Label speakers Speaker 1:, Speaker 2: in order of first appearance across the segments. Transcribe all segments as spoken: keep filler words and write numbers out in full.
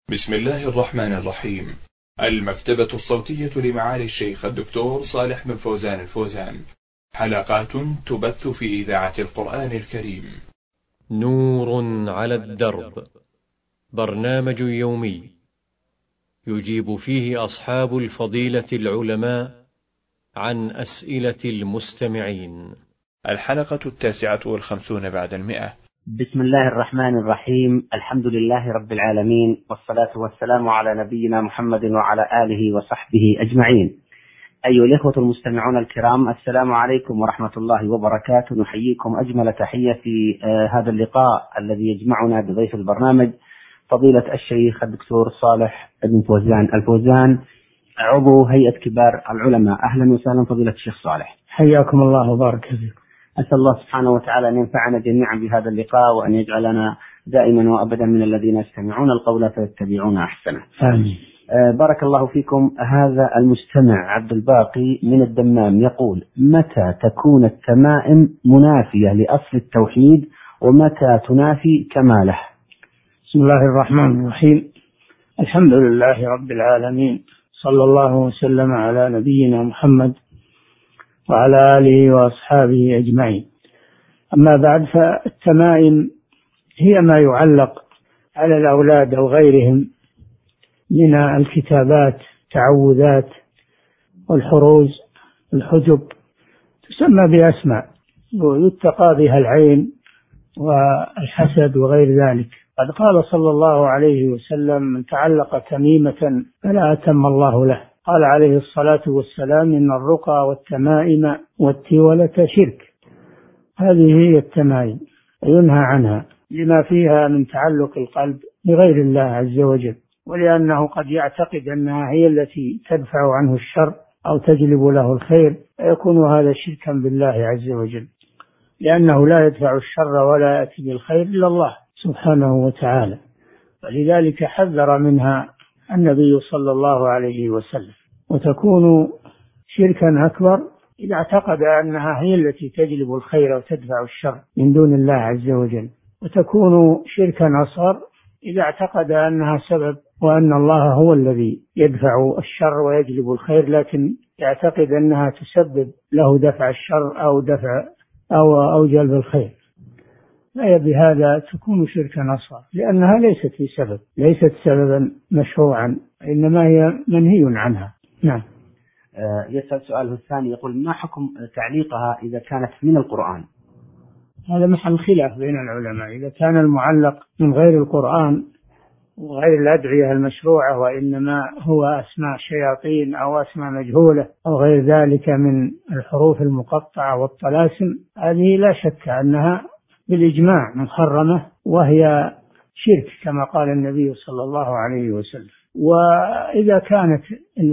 Speaker 1: بسم الله الرحمن الرحيم. المكتبة الصوتية لمعالي الشيخ الدكتور صالح بن فوزان الفوزان، حلقات تبث في إذاعة القرآن الكريم.
Speaker 2: نور على الدرب، برنامج يومي يجيب فيه أصحاب الفضيلة العلماء عن أسئلة المستمعين.
Speaker 1: الحلقة التاسعة والخمسون بعد المئة.
Speaker 3: بسم الله الرحمن الرحيم. الحمد لله رب العالمين، والصلاة والسلام على نبينا محمد وعلى آله وصحبه أجمعين. أيها الإخوة المستمعون الكرام، السلام عليكم ورحمة الله وبركاته. نحييكم أجمل تحية في هذا اللقاء الذي يجمعنا بضيف البرنامج فضيلة الشيخ الدكتور صالح بن فوزان الفوزان، عضو هيئة كبار العلماء. أهلا وسهلا فضيلة الشيخ صالح،
Speaker 4: حياكم الله وبارك فيكم.
Speaker 3: أسأل الله سبحانه وتعالى أن ينفعنا جميعا بهذا اللقاء، وأن يجعلنا دائما وأبدا من الذين يستمعون القول فيتبعون أحسنه.
Speaker 4: آمين.
Speaker 3: آه بارك الله فيكم. هذا المستمع عبد الباقي من الدمام يقول: متى تكون التمائم منافية لأصل التوحيد، ومتى تنافي كماله؟
Speaker 4: بسم الله الرحمن الرحيم. الحمد لله رب العالمين، صلى الله وسلم على نبينا محمد وعلى آله وأصحابه أجمعين. أما بعد، فالتمائم هي ما يعلق على الأولاد أو غيرهم من الكتابات، تعوذات والحروز، الحجب، تسمى بأسماء ويتقى بها العين والحسد وغير ذلك. قد قال صلى الله عليه وسلم: من تعلق تميمة فلا أتم الله له. قال عليه الصلاة والسلام: إن الرقى والتمائم والتولة شرك. هذه هي التمائم، ينهى عنها لما فيها من تعلق القلب بغير الله عز وجل، ولأنه قد يعتقد أنها هي التي تدفع عنه الشر أو تجلب له الخير، فيكون هذا شركا بالله عز وجل، لأنه لا يدفع الشر ولا يأتي بالخير إلا الله سبحانه وتعالى. فلذلك حذر منها النبي صلى الله عليه وسلم. وتكون شركا أكبر إذا اعتقد أنها هي التي تجلب الخير وتدفع الشر من دون الله عز وجل، وتكون شركا أصغر إذا اعتقد أنها سبب، وأن الله هو الذي يدفع الشر ويجلب الخير، لكن يعتقد أنها تسبب له دفع الشر أو دفع أو أو جلب الخير. لا، بهذا تكون شركا أصغر، لأنها ليست في سبب، ليست سببا مشروعا، إنما هي منهي عنها. نعم.
Speaker 3: آه يسأل سؤاله الثاني، يقول: ما حكم تعليقها إذا كانت من القرآن؟
Speaker 4: هذا محل خلاف بين العلماء. إذا كان المعلق من غير القرآن وغير الأدعية المشروعة، وإنما هو أسماء شياطين أو أسماء مجهولة أو غير ذلك من الحروف المقطعة والطلاسم، هذه لا شك أنها بالإجماع محرمة، وهي شرك كما قال النبي صلى الله عليه وسلم. وإذا كانت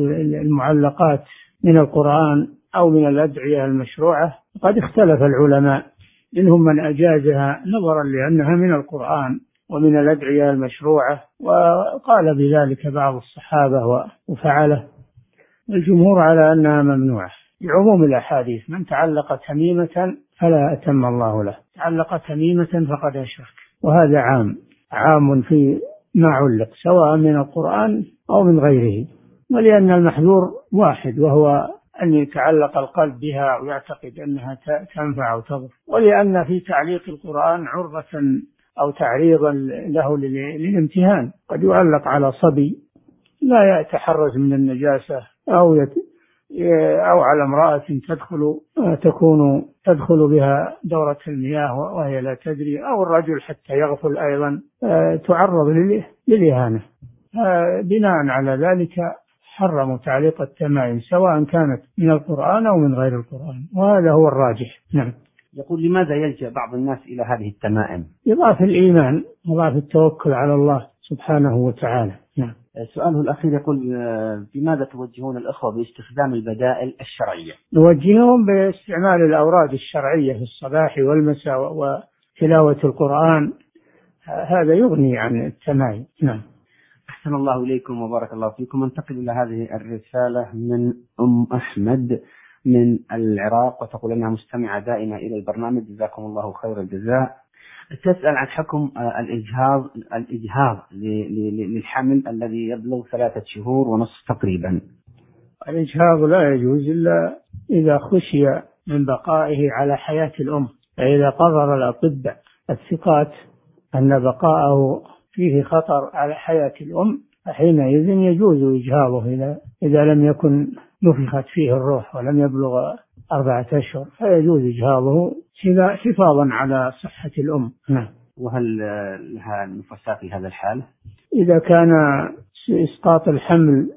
Speaker 4: المعلقات من القرآن أو من الأدعية المشروعة، قد اختلف العلماء، منهم من أجازها نظرا لأنها من القرآن ومن الأدعية المشروعة، وقال بذلك بعض الصحابة وفعله، والجمهور على أنها ممنوعة لعموم الأحاديث: من تعلق تميمة فلا أتم الله له، تعلق تميمة فقد أشرك. وهذا عام عام في ما علق، سواء من القرآن أو من غيره، ولأن المحذور واحد، وهو أن يتعلق القلب بها ويعتقد أنها تنفع أو تضر، ولأن في تعليق القرآن عرضة أو تعريضا له للامتهان. قد يعلق على صبي لا يتحرز من النجاسة، أو يت أو على امرأة تدخل تكون تدخل بها دورة المياه وهي لا تدري، أو الرجل حتى يغفل أيضا تعرض للإهانة. بناء على ذلك حرموا تعليق التمائم، سواء كانت من القرآن أو من غير القرآن، وهذا هو الراجح. نعم.
Speaker 3: يقول: لماذا يلجأ بعض الناس إلى هذه التمائم؟
Speaker 4: يضاف الإيمان وضعف التوكل على الله سبحانه وتعالى. نعم.
Speaker 3: سؤاله الأخير يقول: بماذا توجهون الأخوة باستخدام البدائل الشرعية؟
Speaker 4: نوجههم باستعمال الأوراد الشرعية في الصباح والمساء وتلاوة القرآن، هذا يغني عن التمائم. نعم.
Speaker 3: أحسن الله إليكم وبارك الله فيكم. انتقل إلى هذه الرسالة من أم أحمد من العراق، وتقول أنها مستمعة دائمة إلى البرنامج، جزاكم الله خير الجزاء. تسأل عن حكم الإجهاض الإجهاض للحمل الذي يبلغ ثلاثة شهور ونصف تقريبا.
Speaker 4: الإجهاض لا يجوز إلا إذا خشي من بقائه على حياة الأم، فإذا قرر الأطباء الثقات أن بقاءه فيه خطر على حياة الأم فحينئذ يجوز إجهاضه إذا إذا لم يكن نفخت فيه الروح ولم يبلغ أربعة أشهر، فيجوز إجهاضه حفاظا على صحة الأم. نعم.
Speaker 3: وهل لها نفساء في هذا الحال؟
Speaker 4: إذا كان إسقاط الحمل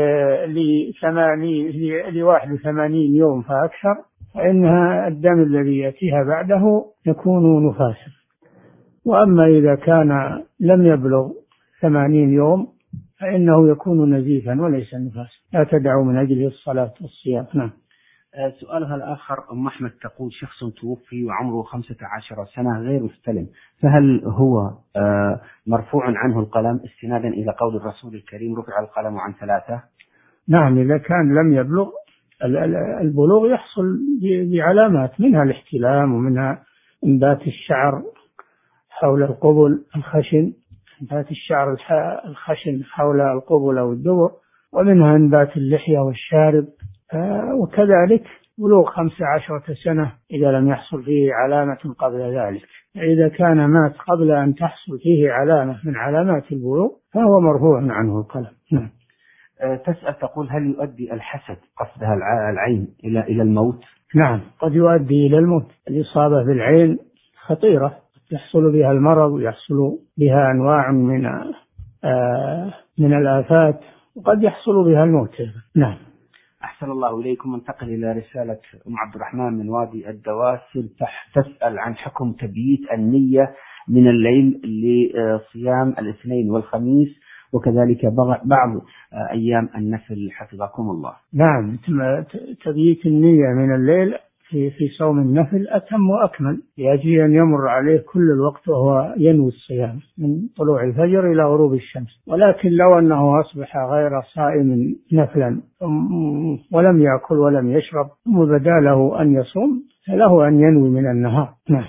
Speaker 4: لثمانين لواحد وثمانين يوم فأكثر فإنها الدم الذي يأتيها بعده يكون نفاسا. وأما إذا كان لم يبلغ ثمانين يوم فإنه يكون نزيفا وليس نفاسا، لا تدع من أجله الصلاة والصيام. نعم.
Speaker 3: سؤالها الآخر أم أحمد تقول شخص توفي وعمره خمسة عشر سنة غير مستلم، فهل هو مرفوع عنه القلم استنادا إلى قول الرسول الكريم رفع القلم عن ثلاثة؟
Speaker 4: نعم، إذا كان لم يبلغ. البلوغ يحصل بعلامات منها الاحتلام ومنها انبات الشعر حول القبل الخشن، انبات الشعر الخشن حول القبل أو الدبر، ومنها انبات اللحية والشارب، وكذلك بلوغ خمسة عشرة سنة إذا لم يحصل فيه علامة قبل ذلك. إذا كان مات قبل أن تحصل فيه علامة من علامات البلوغ فهو مرفوع عنه القلم. نعم.
Speaker 3: تسأل تقول هل يؤدي الحسد قصدها العين إلى إلى الموت؟
Speaker 4: نعم، قد يؤدي إلى الموت. الإصابة بالعين خطيرة، يحصل بها المرض ويحصل بها أنواع من آه من الآفات، وقد يحصل بها الموت. نعم.
Speaker 3: أحسن الله إليكم. ننتقل إلى رسالة أم عبد الرحمن من وادي الدواسر تسأل عن حكم تبييت النية من الليل لصيام الاثنين والخميس وكذلك بعض أيام النفل حفظكم الله.
Speaker 4: نعم، تبييت النية من الليل في في صوم النفل أتم وأكمل، يجي أن يمر عليه كل الوقت وهو ينوي الصيام من طلوع الفجر إلى غروب الشمس. ولكن لو أنه أصبح غير صائم نفلا ولم يأكل ولم يشرب ثم بدا له أن يصوم فله أن ينوي من النهار. نعم.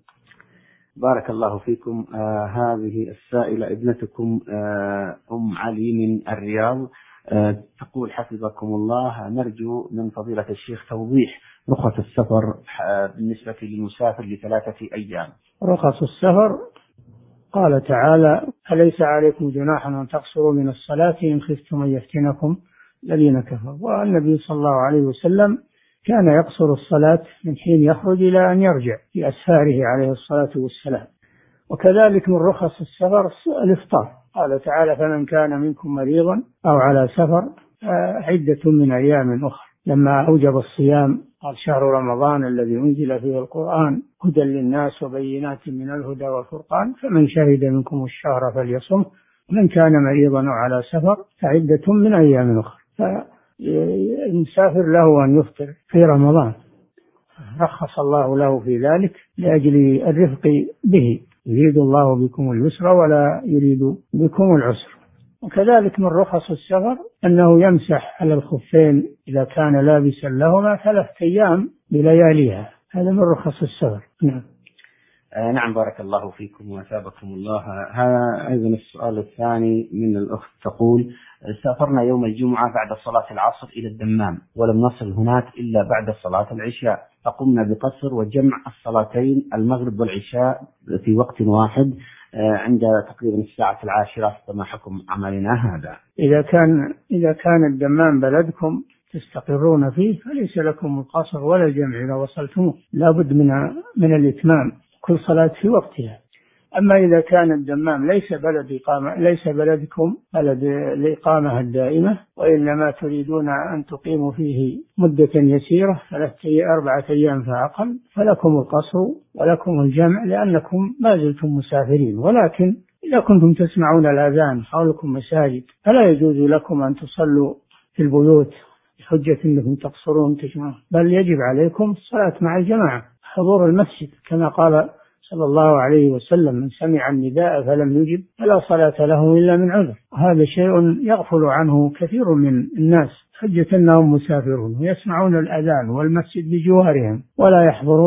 Speaker 3: بارك الله فيكم. آه هذه السائلة ابنتكم آه أم علي من الرياض آه تقول حفظكم الله نرجو من فضيلة الشيخ توضيح رخص السفر بالنسبة للمسافر لثلاثة أيام.
Speaker 4: رخص السفر قال تعالى أليس عليكم جناح أن تقصروا من الصلاة إن خفتم أن يفتنكم الذين كفروا. والنبي صلى الله عليه وسلم كان يقصر الصلاة من حين يخرج إلى أن يرجع في أسفاره عليه الصلاة والسلام. وكذلك من رخص السفر الإفطار، قال تعالى فمن كان منكم مريضا أو على سفر عدة من أيام أخرى. لما أوجب الصيام قال شهر رمضان الذي أنزل فيه القرآن هدى للناس وبينات من الهدى والفرقان فمن شهد منكم الشهر فليصم ومن كان مريضا أو على سفر فعدة من أيام أخرى. فالمسافر له أن يفطر في رمضان، رخص الله له في ذلك لأجل الرفق به، يريد الله بكم اليسر ولا يريد بكم العسر. وكذلك من رخص السفر أنه يمسح على الخفين إذا كان لابسا لهما ثلاثة أيام بلياليها، هذا من رخص السفر. نعم.
Speaker 3: آه نعم بارك الله فيكم وأثابكم الله. هذا أيضا السؤال الثاني من الأخت تقول سافرنا يوم الجمعة بعد صلاة العصر إلى الدمام ولم نصل هناك إلا بعد صلاة العشاء، فقمنا بقصر وجمع الصلاتين المغرب والعشاء في وقت واحد عند تقريبا الساعة العاشرة، فما حكم عملنا هذا؟
Speaker 4: إذا كان إذا كان الدمام بلدكم تستقرون فيه فليس لكم القصر ولا الجمع إذا وصلتم، لا بد من من الإتمام كل صلاة في وقتها. أما إذا كان الدمام ليس بلد إقامة ليس بلدكم بلد الإقامة الدائمة وإنما تريدون أن تقيموا فيه مدة يسيرة ثلاثة أربعة أيام فأقل فلكم القصر ولكم الجمع لأنكم ما زلتم مسافرين. ولكن إذا كنتم تسمعون الأذان حولكم مساجد فلا يجوز لكم أن تصلوا في البيوت بحجة أنكم تقصرون تجمعون، بل يجب عليكم الصلاة مع الجماعة حضور المسجد كما قال صلى الله عليه وسلم من سمع النداء فلم يجب فلا صلاة له إلا من عذر. وهذا شيء يغفل عنه كثير من الناس حجة أنهم مسافرون ويسمعون الأذان والمسجد بجوارهم ولا يحضرون،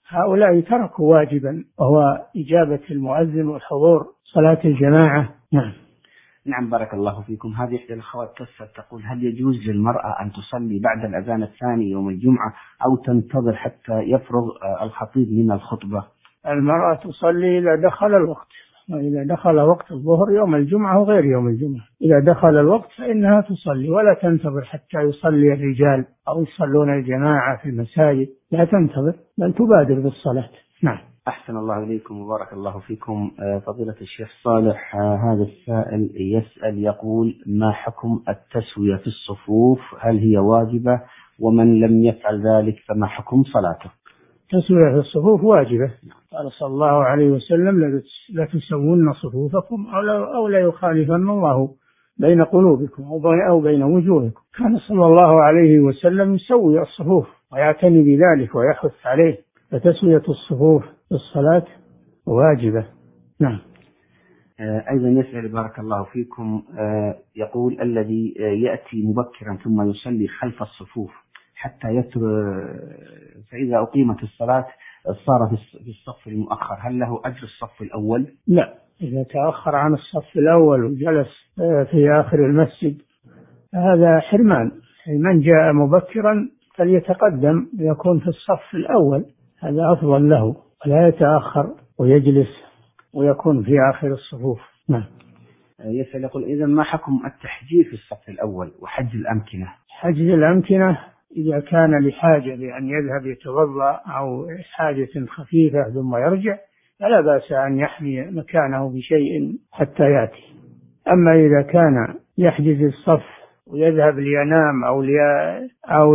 Speaker 4: هؤلاء تركوا واجبا وهو إجابة المؤذن والحضور صلاة الجماعة. نعم.
Speaker 3: نعم بارك الله فيكم. هذه إحدى الأخوات تسأل تقول: هل يجوز للمرأة أن تصلي بعد الأذان الثاني يوم الجمعة أو تنتظر حتى يفرغ الخطيب من الخطبة؟
Speaker 4: المرأة تصلي إذا دخل الوقت، وإذا دخل وقت الظهر يوم الجمعة وغير يوم الجمعة، إذا دخل الوقت فإنها تصلي ولا تنتظر حتى يصلي الرجال أو يصلون الجماعة في المساجد، لا تنتظر بل تبادر بالصلاة. نعم.
Speaker 3: أحسن الله إليكم وبارك الله فيكم. فضيلة الشيخ صالح، هذا السائل يسأل يقول: ما حكم التسوية في الصفوف؟ هل هي واجبة؟ ومن لم يفعل ذلك فما حكم صلاته؟
Speaker 4: التسوية في الصفوف واجبة. قال صلى الله عليه وسلم: لا تسوون صفوفكم أو لا يخالفن الله بين قلوبكم أو بين وجوهكم. كان صلى الله عليه وسلم يسوي الصفوف ويعتني بذلك ويحث عليه، فتسوية الصفوف في الصلاة واجبة. نعم.
Speaker 3: أيضا يسأل بارك الله فيكم، يقول: الذي يأتي مبكرا ثم يصلي خلف الصفوف حتى يتر فإذا أقيمت الصلاة صار في الصف المؤخر، هل له أجر الصف الأول؟
Speaker 4: لا، إذا تأخر عن الصف الأول وجلس في آخر المسجد هذا حرمان. من جاء مبكرا فليتقدم ويكون في الصف الأول، هذا أفضل له، ولا يتأخر ويجلس ويكون في آخر الصفوف. نعم.
Speaker 3: يسأل يقول: إذا ما حكم التحجير في الصف الأول وحجز الأمكنة؟
Speaker 4: حجز الأمكنة إذا كان لحاجة بأن يذهب يتوضأ أو حاجة خفيفة ثم يرجع فلا بأس أن يحمي مكانه بشيء حتى يأتي. أما إذا كان يحجز الصف ويذهب لينام أو أو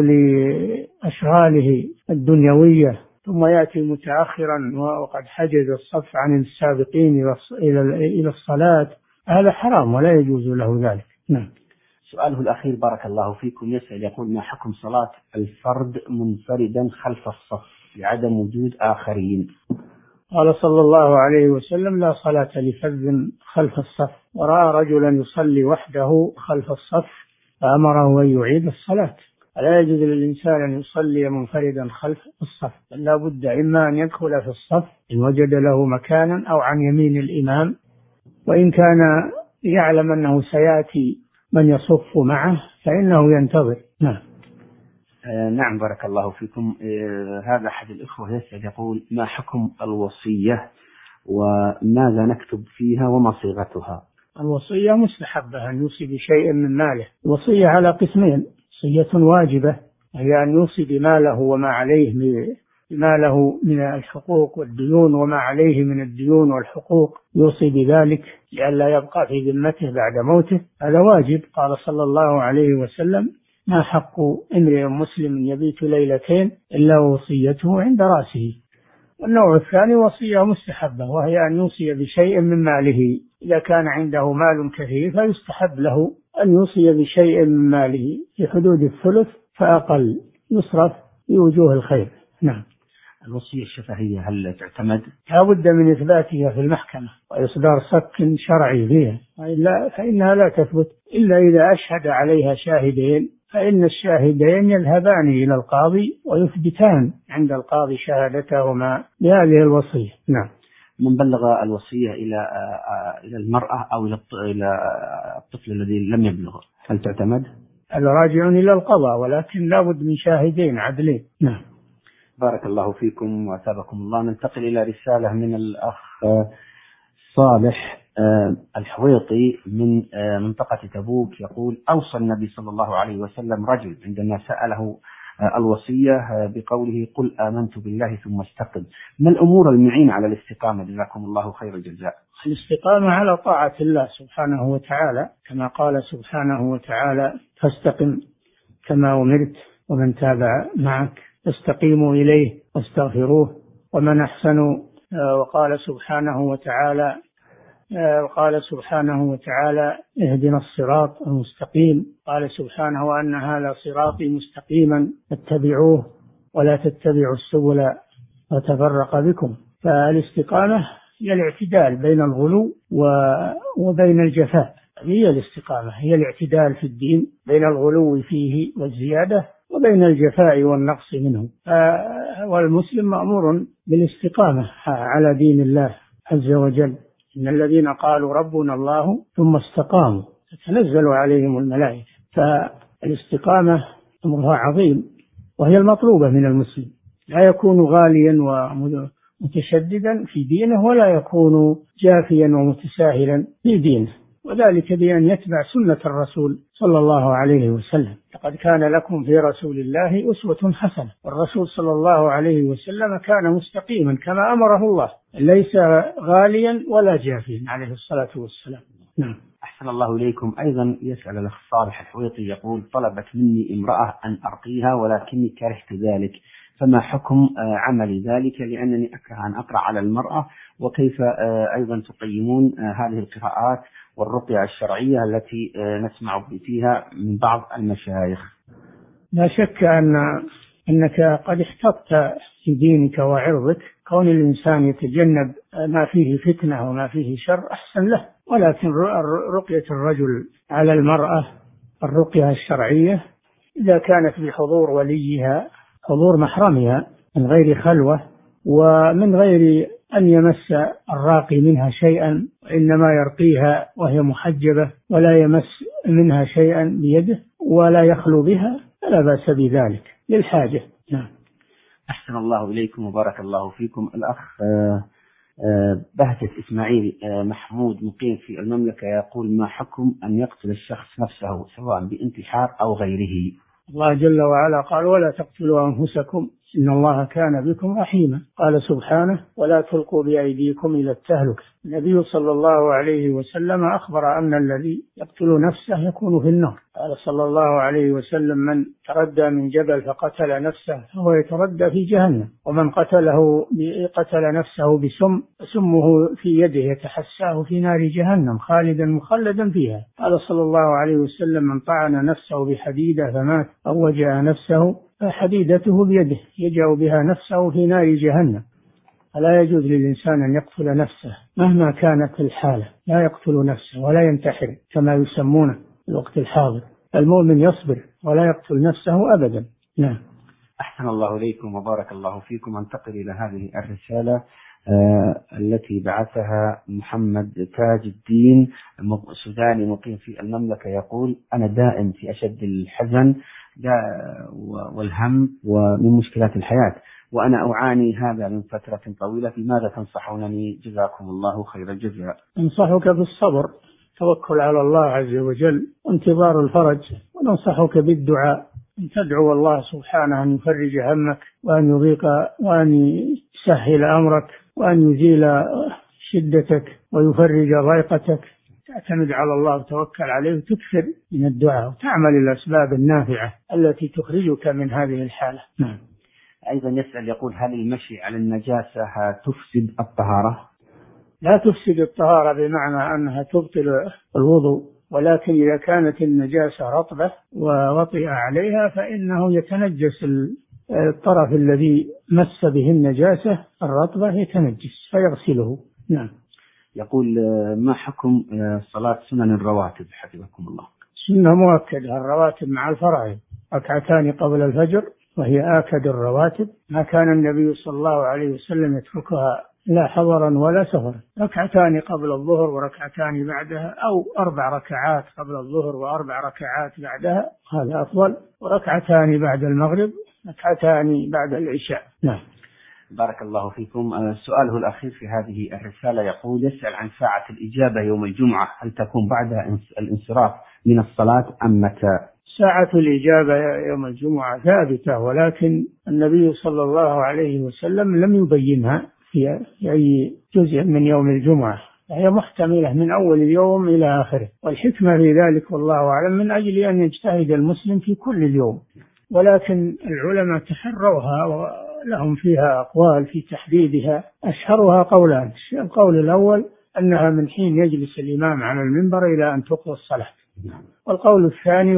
Speaker 4: لأشغاله الدنيوية ثم يأتي متأخرا وقد حجز الصف عن السابقين إلى الصلاة، هذا حرام ولا يجوز له ذلك. نعم.
Speaker 3: سؤاله الأخير بارك الله فيكم يسأل يقول: ما حكم صلاة الفرد منفردا خلف الصف لعدم وجود آخرين؟
Speaker 4: قال صلى الله عليه وسلم: لا صلاة لفرد خلف الصف. ورأى رجلا يصلي وحده خلف الصف فأمره أن يعيد الصلاة. لا يجوز للإنسان أن يصلي منفردا خلف الصف، بل لا بد إما أن يدخل في الصف إن وجد له مكانا أو عن يمين الإمام، وإن كان يعلم أنه سيأتي من يصف معه فإنه ينتظر. نعم.
Speaker 3: آه نعم بارك الله فيكم. آه هذا أحد الإخوة يسأل يقول: ما حكم الوصية وماذا نكتب فيها وما صيغتها؟
Speaker 4: الوصية مستحبة أن يوصي بشيء من ماله. الوصية على قسمين: وصية واجبة هي أن يوصي بماله وما عليه بما له من الحقوق والديون وما عليه من الديون والحقوق، يوصي بذلك لئلا يبقى في ذمته بعد موته، هذا واجب. قال صلى الله عليه وسلم: ما حق امرئ مسلم يبيت ليلتين إلا وصيته عند رأسه. والنوع الثاني وصية مستحبة، وهي أن يوصي بشيء من ماله. إذا كان عنده مال كثير فيستحب له أن يوصي بشيء من ماله في حدود الثلث فأقل، يصرف في وجوه الخير. نعم.
Speaker 3: الوصية الشفهية هل تعتمد؟
Speaker 4: لا بد من إثباتها في المحكمة وإصدار صك شرعي فيها، إلا فإنها لا تثبت إلا إذا أشهد عليها شاهدين، فإن الشاهدين يذهبان إلى القاضي ويثبتان عند القاضي شهادتهما بهذه الوصية. نعم.
Speaker 3: من بلغ الوصية إلى إلى المرأة أو إلى الطفل الذي لم يبلغ هل تعتمد؟
Speaker 4: الراجع إلى القضاء، ولكن لا بد من شاهدين عدلين. نعم.
Speaker 3: بارك الله فيكم وأثابكم الله. ننتقل إلى رسالة من الأخ صالح الحويطي من منطقة تبوك، يقول: أوصى النبي صلى الله عليه وسلم رجل عندما سأله الوصية بقوله: قل آمنت بالله ثم استقم. ما الأمور المعينة على الاستقامة جزاكم الله خير الجزاء؟
Speaker 4: الاستقامة على طاعة الله سبحانه وتعالى، كما قال سبحانه وتعالى: فاستقم كما أمرت ومن تابع معك استقيموا إليه واستغفروه ومن أحسن. وقال سبحانه وتعالى وقال سبحانه وتعالى: اهدنا الصراط المستقيم. قال سبحانه: وأن هذا صراطي مستقيما فاتبعوه ولا تتبعوا السبل فتفرق بكم. فالاستقامة هي الاعتدال بين الغلو وبين الجفاء، هي الاستقامة هي الاعتدال في الدين بين الغلو فيه والزيادة وبين الجفاء والنقص منه. والمسلم مأمور بالاستقامة على دين الله عز وجل. إن الذين قالوا ربنا الله ثم استقاموا تتنزل عليهم الملائكة. فالاستقامة أمرها عظيم وهي المطلوبة من المسلم، لا يكون غاليا ومتشددا في دينه ولا يكون جافيا ومتساهلا في دينه، وذلك بأن يتبع سنة الرسول صلى الله عليه وسلم. لقد كان لكم في رسول الله أسوة حسنة. والرسول صلى الله عليه وسلم كان مستقيما كما أمره الله، ليس غاليا ولا جافيا عليه الصلاة والسلام. نعم.
Speaker 3: أحسن الله إليكم. أيضا يسأل الأخ صالح الحويطي يقول: طلبت مني امرأة أن أرقيها ولكني كرهت ذلك، فما حكم عمل ذلك لأنني أكره أن أقرأ على المرأة؟ وكيف أيضا تقيمون هذه القراءات والرقية الشرعية التي نسمع فيها من بعض المشايخ؟
Speaker 4: لا شك أن أنك قد احتطت في دينك وعرضك. كون الإنسان يتجنب ما فيه فتنة وما فيه شر أحسن له، ولكن رقية الرجل على المرأة الرقية الشرعية إذا كانت بحضور وليها، حضور محرمها، من غير خلوة ومن غير أن يمس الراقي منها شيئا، وإنما يرقيها وهي محجبة ولا يمس منها شيئا بيده ولا يخلو بها، فلا بأس بذلك للحاجة. نعم.
Speaker 3: أحسن الله إليكم وبارك الله فيكم. الأخ بهجة إسماعيل محمود مقيم في المملكة يقول: ما حكم أن يقتل الشخص نفسه سواء بانتحار أو غيره؟
Speaker 4: الله جل وعلا قال: ولا تقتلوا أنفسكم إن الله كان بكم رحيما. قال سبحانه: ولا تلقوا بأيديكم إلى التهلكة. النبي صلى الله عليه وسلم أخبر أن الذي يقتل نفسه يكون في النار. قال صلى الله عليه وسلم: من تردى من جبل فقتل نفسه فهو يتردى في جهنم، ومن قتله قتل نفسه بسم سمه في يده يتحساه في نار جهنم خالدا مخلدا فيها. قال صلى الله عليه وسلم: من طعن نفسه بحديدة فمات أو وجع نفسه فحديدته بيده يجع بها نفسه في نار جهنم. فلا يجوز للإنسان أن يقتل نفسه مهما كانت الحالة، لا يقتل نفسه ولا ينتحر كما يسمونه في الوقت الحاضر. المؤمن يصبر ولا يقتل نفسه أبدا. نعم.
Speaker 3: أحسن الله إليكم وبارك الله فيكم. انتقل إلى هذه الرسالة آه التي بعثها محمد تاج الدين سوداني مقيم في المملكة يقول: أنا دائم في أشد الحزن والهم ومن مشكلات الحياة، وأنا أعاني هذا من فترة طويلة، لماذا تنصحونني؟ جزاكم الله خير الجزاء.
Speaker 4: ننصحك بالصبر، توكل على الله عز وجل وانتظار الفرج، وننصحك بالدعاء، أن تدعو الله سبحانه أن يفرج همك وأن يضيق وأن يسهل أمرك وأن يزيل شدتك ويفرج ضيقتك. تعتمد على الله وتوكل عليه وتكثر من الدعاء وتعمل الأسباب النافعة التي تخرجك من هذه الحالة. نعم.
Speaker 3: أيضا يسأل يقول: هل المشي على النجاسة تفسد الطهارة؟
Speaker 4: لا تفسد الطهارة بمعنى أنها تبطل الوضوء، ولكن إذا كانت النجاسة رطبة ووطئ عليها فإنه يتنجس الطرف الذي مس به النجاسة الرطبة، يتنجس فيغسله. نعم.
Speaker 3: يقول: ما حكم صلاة سنن الرواتب حفظكم الله؟
Speaker 4: سنة مؤكدة الرواتب مع الفرائض، ركعتان قبل الفجر وهي آكد الرواتب، ما كان النبي صلى الله عليه وسلم يتركها لا حضرا ولا سفرا. ركعتان قبل الظهر وركعتان بعدها، أو أربع ركعات قبل الظهر وأربع ركعات بعدها، هذا أفضل، وركعتان بعد المغرب، ركعتان بعد العشاء. نعم.
Speaker 3: بارك الله فيكم. سؤاله الأخير في هذه الرسالة يقول: يسأل عن ساعة الإجابة يوم الجمعة، هل تكون بعد الانصراف من الصلاة أم متى؟
Speaker 4: ساعة الإجابة يوم الجمعة ثابتة، ولكن النبي صلى الله عليه وسلم لم يبينها في أي جزء من يوم الجمعة، هي محتملة من أول اليوم إلى آخره، والحكمة في ذلك والله أعلم من أجل أن يجتهد المسلم في كل اليوم، ولكن العلماء تحروها ولهم فيها أقوال في تحديدها، أشهرها قولان: القول الأول أنها من حين يجلس الإمام على المنبر إلى أن تقضى الصلاة، والقول الثاني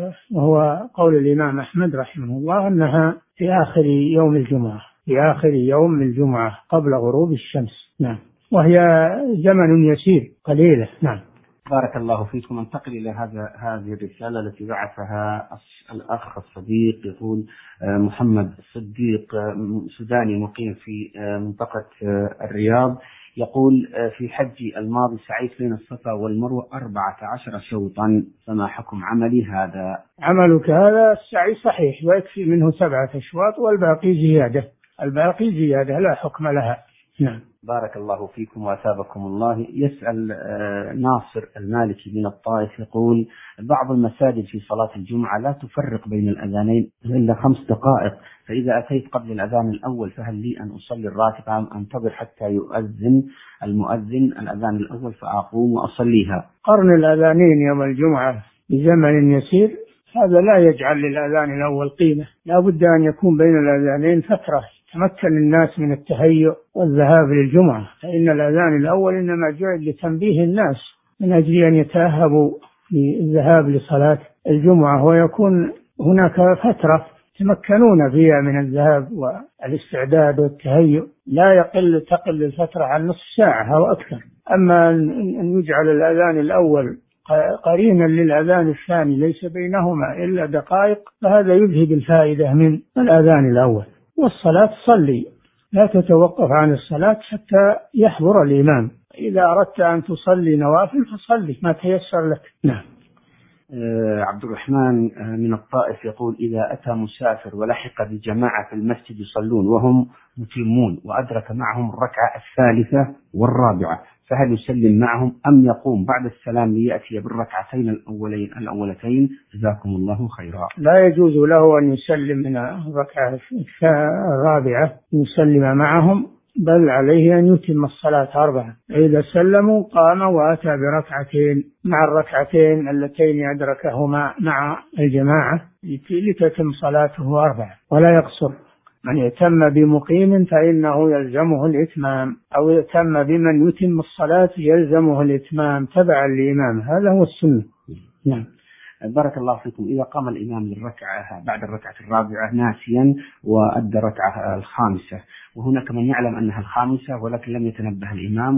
Speaker 4: وهو قول الإمام أحمد رحمه الله أنها في آخر يوم الجمعة، في آخر يوم الجمعة قبل غروب الشمس. نعم. وهي زمن يسير قليلة. نعم.
Speaker 3: بارك الله فيكم. انتقل إلى هذا هذه الرسالة التي بعثها الأخ الصديق، يقول محمد الصديق سوداني مقيم في منطقة الرياض، يقول في حجي الماضي سعيت بين الصفا والمروة أربعة عشر شوطا، فما حكم عملي هذا؟
Speaker 4: عملك هذا السعي صحيح ويكفي منه سبعة أشواط والباقي زيادة، الباقي زيادة لا حكم لها. نعم.
Speaker 3: بارك الله فيكم وأثابكم الله. يسأل ناصر المالكي من الطائف، يقول بعض المساجد في صلاة الجمعة لا تفرق بين الأذانين إلا خمس دقائق، فإذا أتيت قبل الأذان الأول فهل لي أن أصلي الراتبة أم أنتظر حتى يؤذن المؤذن الأذان الأول فأقوم وأصليها؟
Speaker 4: قرن الأذانين يوم الجمعة بزمن يسير هذا لا يجعل للأذان الأول قيمة، لا بد أن يكون بين الأذانين فترة تمكن الناس من التهيؤ والذهاب للجمعة، فإن الأذان الأول إنما جعل لتنبيه الناس من أجل أن يتأهبوا للذهاب لصلاة الجمعة، ويكون هناك فترة تمكنون فيها من الذهاب والاستعداد والتهيؤ، لا يقل تقل الفترة عن نصف ساعة أو أكثر. أما أن يجعل الأذان الأول قرينا للأذان الثاني ليس بينهما إلا دقائق، فهذا يذهب الفائدة من الأذان الأول. والصلاة صلي، لا تتوقف عن الصلاة حتى يحضر الإمام، إذا أردت أن تصلي نوافل فصلي ما تيسر لك. نعم.
Speaker 3: آه عبد الرحمن آه من الطائف يقول إذا أتى مسافر ولحق بجماعة في المسجد يصلون وهم متمون وأدرك معهم الركعة الثالثة والرابعة، فهل يسلم معهم أم يقوم بعد السلام ليأتي بالركعتين الأولين الأولتين؟ جزاكم الله خيرا.
Speaker 4: لا يجوز له أن يسلم من الركعة الرابعة يسلم معهم، بل عليه أن يتم الصلاة أربعة، إذا سلموا قام وأتى بركعتين مع الركعتين اللتين أدركهما مع الجماعة لتتم صلاته أربعة، ولا يقصر. من يتم بمقيم فإنه يلزمه الإتمام، أو يتم بمن يتم الصلاة يلزمه الإتمام تبعا للإمام، هذا هو السنة. نعم.
Speaker 3: بارك الله فيكم. إذا قام الإمام للركعة بعد الركعة الرابعة ناسيا وأدى الركعة الخامسة، وهناك من يعلم أنها الخامسة ولكن لم يتنبه الإمام،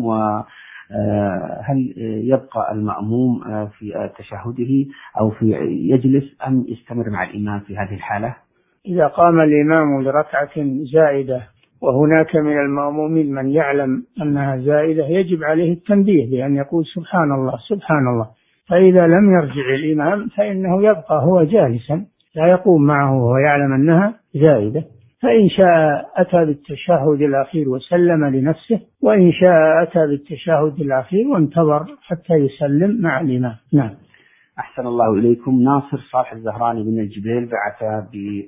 Speaker 3: وهل يبقى المأموم في تشهده أو في يجلس أم يستمر مع الإمام في هذه الحالة؟
Speaker 4: إذا قام الإمام لركعة زائدة وهناك من المأمومين من يعلم أنها زائدة يجب عليه التنبيه بأن يقول سبحان الله سبحان الله، فإذا لم يرجع الإمام فإنه يبقى هو جالسا لا يقوم معه وهو يعلم أنها زائدة، فإن شاء أتى بالتشهد الأخير وسلم لنفسه، وإن شاء أتى بالتشهد الأخير وانتظر حتى يسلم مع الإمام. نعم.
Speaker 3: أحسن الله إليكم. ناصر صالح الزهراني من الجبيل بعث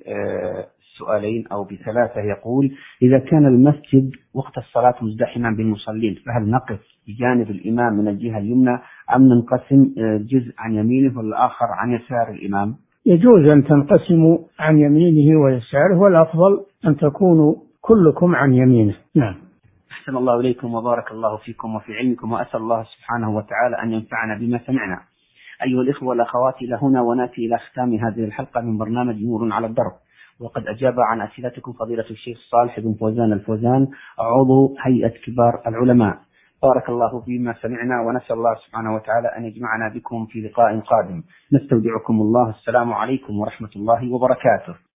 Speaker 3: بسؤالين أو بثلاثة، يقول إذا كان المسجد وقت الصلاة مزدحما بالمصلين فهل نقف بجانب الإمام من الجهة اليمنى أم ننقسم جزء عن يمينه والآخر عن يسار الإمام؟
Speaker 4: يجوز أن تنقسموا عن يمينه ويساره، والأفضل أن تكونوا كلكم عن يمينه. نعم.
Speaker 3: أحسن الله إليكم وبارك الله فيكم وفي علمكم، وأسأل الله سبحانه وتعالى أن ينفعنا بما سمعنا. أيها الإخوة والأخوات، إلى هنا ونأتي إلى ختام هذه الحلقة من برنامج نور على الدرب، وقد أجاب عن أسئلتكم فضيلة الشيخ صالح بن فوزان الفوزان عضو هيئة كبار العلماء. بارك الله فيما سمعنا، ونسأل الله سبحانه وتعالى أن يجمعنا بكم في لقاء قادم. نستودعكم الله. السلام عليكم ورحمة الله وبركاته.